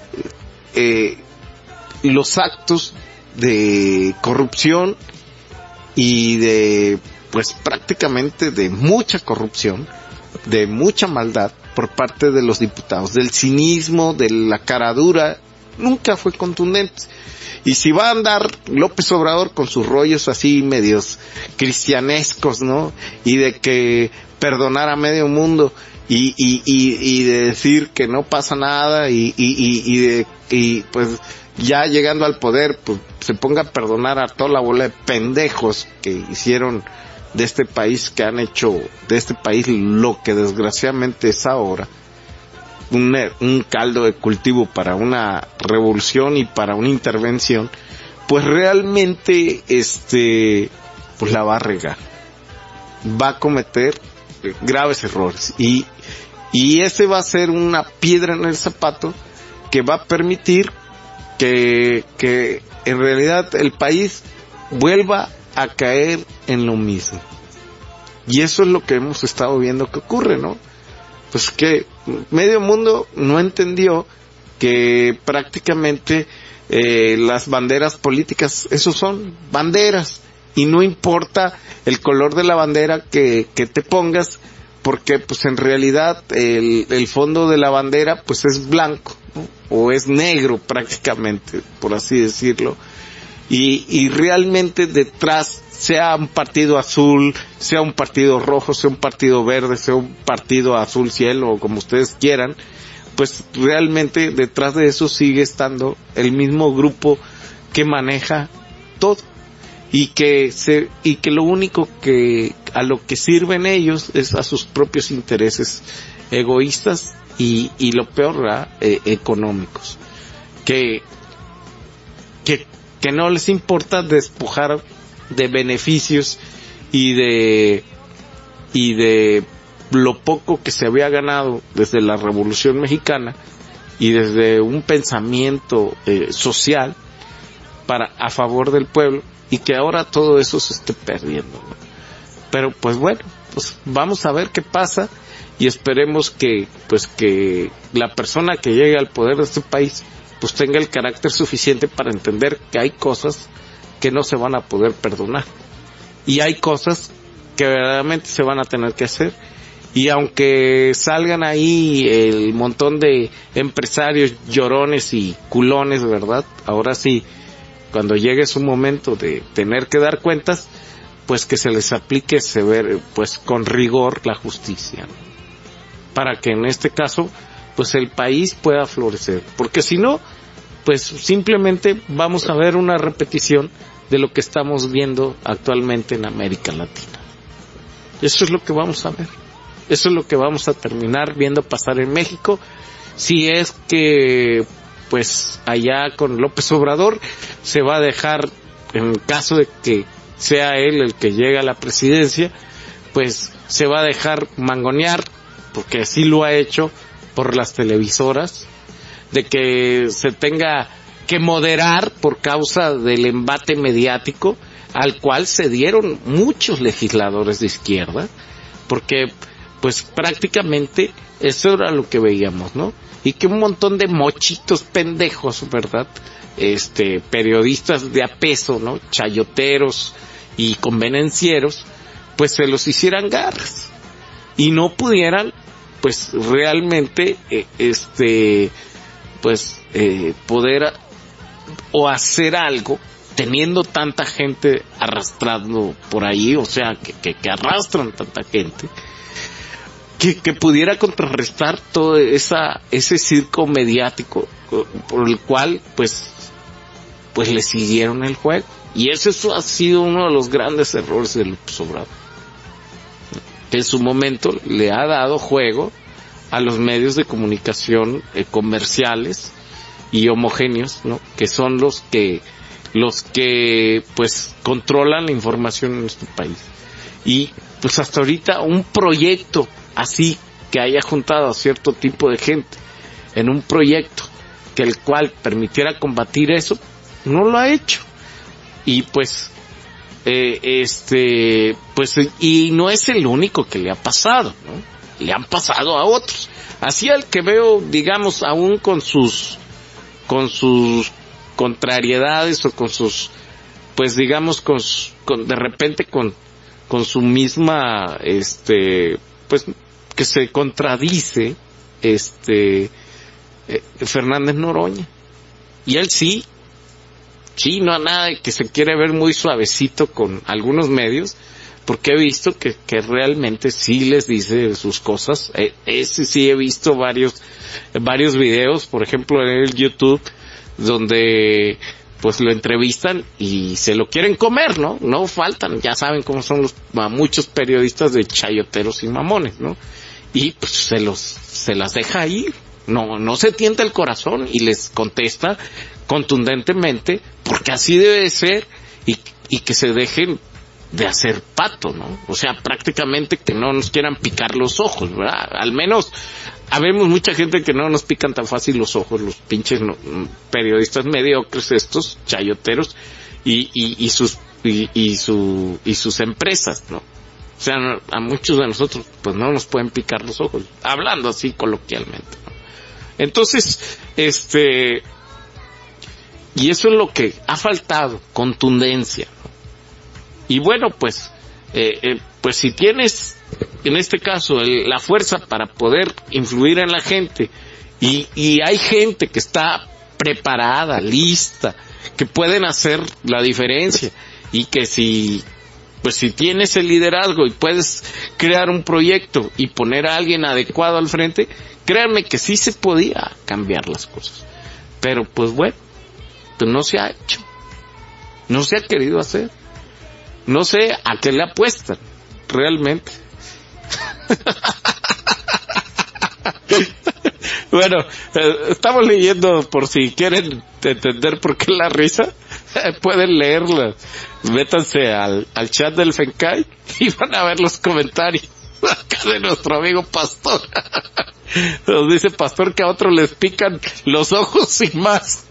eh, los actos de corrupción y de pues prácticamente de mucha corrupción, de mucha maldad por parte de los diputados, del cinismo, de la caradura, nunca fue contundente. Y si va a andar López Obrador con sus rollos así medios cristianescos, ¿no? Y de que perdonar a medio mundo y y y, y de decir que no pasa nada y y y, y de y pues ya llegando al poder pues se ponga a perdonar a toda la bola de pendejos que hicieron de este país, que han hecho de este país lo que desgraciadamente es ahora, un, un caldo de cultivo para una revolución y para una intervención, pues realmente este pues la va a regar, va a cometer graves errores y y ese va a ser una piedra en el zapato que va a permitir que que en realidad el país vuelva a caer en lo mismo. Y eso es lo que hemos estado viendo que ocurre, ¿no? Pues que medio mundo no entendió que prácticamente eh, las banderas políticas, esos son banderas, y no importa el color de la bandera que, que te pongas, porque pues en realidad el, el fondo de la bandera pues es blanco, ¿no? O es negro prácticamente, por así decirlo. Y, y realmente detrás, sea un partido azul, sea un partido rojo, sea un partido verde, sea un partido azul cielo, o como ustedes quieran, pues realmente detrás de eso sigue estando el mismo grupo que maneja todo. Y que se, y que lo único que, a lo que sirven ellos es a sus propios intereses egoístas y, y lo peor, ¿verdad? Eh, económicos. Que, que, que no les importa despojar de beneficios y de y de lo poco que se había ganado desde la Revolución Mexicana y desde un pensamiento eh, social para a favor del pueblo, y que ahora todo eso se esté perdiendo, ¿no? Pero pues bueno, pues vamos a ver qué pasa y esperemos que pues que la persona que llegue al poder de este país pues tenga el carácter suficiente para entender que hay cosas que no se van a poder perdonar y hay cosas que verdaderamente se van a tener que hacer. Y aunque salgan ahí el montón de empresarios llorones y culones, ¿verdad? Ahora sí, cuando llegue su momento de tener que dar cuentas, pues que se les aplique severo, pues con rigor la justicia, ¿no? Para que en este caso pues el país pueda florecer, porque si no pues simplemente vamos a ver una repetición de lo que estamos viendo actualmente en América Latina. Eso es lo que vamos a ver, eso es lo que vamos a terminar viendo pasar en México, si es que pues allá con López Obrador se va a dejar, en caso de que sea él el que llegue a la presidencia, pues se va a dejar mangonear, porque así lo ha hecho por las televisoras, de que se tenga que moderar por causa del embate mediático al cual se dieron muchos legisladores de izquierda, porque pues prácticamente eso era lo que veíamos, ¿no? Y que un montón de mochitos pendejos, ¿verdad? Este, periodistas de a peso, ¿no? Chayoteros y convenencieros, pues se los hicieran garras y no pudieran, pues realmente, eh, este, pues eh, poder o hacer algo teniendo tanta gente arrastrando por ahí, o sea, que, que, que arrastran tanta gente, que, que pudiera contrarrestar todo esa, ese circo mediático por el cual, pues, pues le siguieron el juego. Y eso, eso ha sido uno de los grandes errores de López Obrador, que en su momento le ha dado juego a los medios de comunicación eh, comerciales y homogéneos, ¿no? Que son los que los que pues controlan la información en este país. Y pues hasta ahorita un proyecto así que haya juntado a cierto tipo de gente en un proyecto que el cual permitiera combatir eso, no lo ha hecho. Y pues eh, este, pues, y no es el único que le ha pasado, ¿no? Le han pasado a otros. Así al que veo, digamos, aún con sus, con sus contrariedades o con sus, pues digamos, con, con de repente con, con su misma, este, pues, que se contradice, este, eh, Fernández Noroña. Y él sí, sí, no a nada de que se quiere ver muy suavecito con algunos medios, porque he visto que, que realmente sí les dice sus cosas. Eh, ese sí he visto varios, varios videos, por ejemplo en el YouTube, donde pues lo entrevistan y se lo quieren comer, ¿no? No faltan, ya saben cómo son los, muchos periodistas de chayoteros y mamones, ¿no? Y pues se los, se las deja ahí, no, no se tienta el corazón y les contesta contundentemente, porque así debe de ser, y, y que se dejen de hacer pato, ¿no? O sea, prácticamente que no nos quieran picar los ojos, ¿verdad? Al menos, habemos mucha gente que no nos pican tan fácil los ojos, los pinches no, periodistas mediocres estos, chayoteros, y, y, y sus, y, y su, y sus empresas, ¿no? O sea, a muchos de nosotros, pues no nos pueden picar los ojos, hablando así coloquialmente, ¿no? Entonces, este, y eso es lo que ha faltado, contundencia, ¿no? Y bueno, pues, eh, eh, pues si tienes, en este caso, el, la fuerza para poder influir en la gente, y, y hay gente que está preparada, lista, que pueden hacer la diferencia, y que si, pues si tienes el liderazgo y puedes crear un proyecto y poner a alguien adecuado al frente, créanme que sí se podía cambiar las cosas. Pero pues bueno, pues no se ha hecho, no se ha querido hacer. No sé a qué le apuestan, realmente. Bueno, eh, estamos leyendo, por si quieren entender por qué la risa, eh, pueden leerla. Métanse al, al chat del Fencay y van a ver los comentarios acá de nuestro amigo Pastor. Nos dice Pastor que a otros les pican los ojos sin más.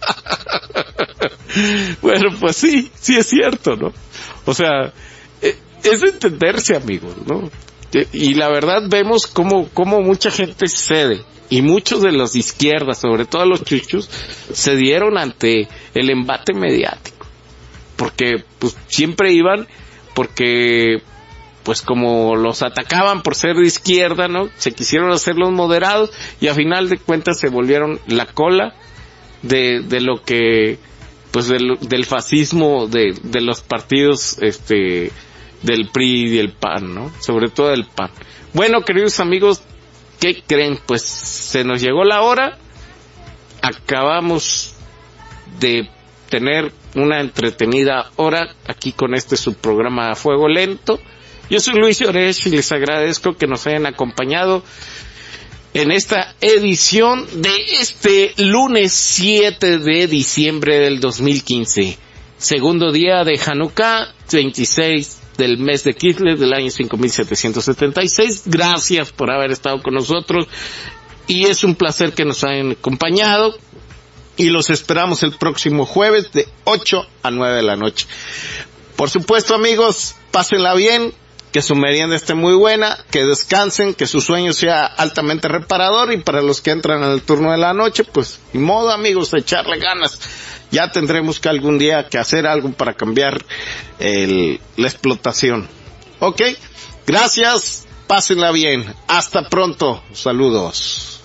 Bueno, pues sí, sí es cierto, ¿no? O sea, es entenderse, amigos, ¿no? Y la verdad vemos cómo, cómo mucha gente cede. Y muchos de los de izquierda, sobre todo los chuchos, cedieron ante el embate mediático. Porque, pues, siempre iban, porque, pues, como los atacaban por ser de izquierda, ¿no? Se quisieron hacer los moderados y a final de cuentas se volvieron la cola de, de lo que, pues del, del fascismo de, de los partidos, este, del P R I y del P A N, ¿no? Sobre todo del P A N. Bueno, queridos amigos, ¿qué creen? Pues se nos llegó la hora. Acabamos de tener una entretenida hora aquí con este subprograma a fuego lento. Yo soy Luis Llorech y les agradezco que nos hayan acompañado en esta edición de este lunes siete de diciembre del dos mil quince, segundo día de Hanukkah, veintiséis del mes de Kislev del año cinco mil setecientos setenta y seis. Gracias por haber estado con nosotros y es un placer que nos hayan acompañado y los esperamos el próximo jueves de ocho a nueve de la noche. Por supuesto, amigos, pásenla bien, que su merienda esté muy buena, que descansen, que su sueño sea altamente reparador, y para los que entran en el turno de la noche, pues, ni modo, amigos, echarle ganas. Ya tendremos que algún día que hacer algo para cambiar el, la explotación. Ok, gracias, pásenla bien, hasta pronto, saludos.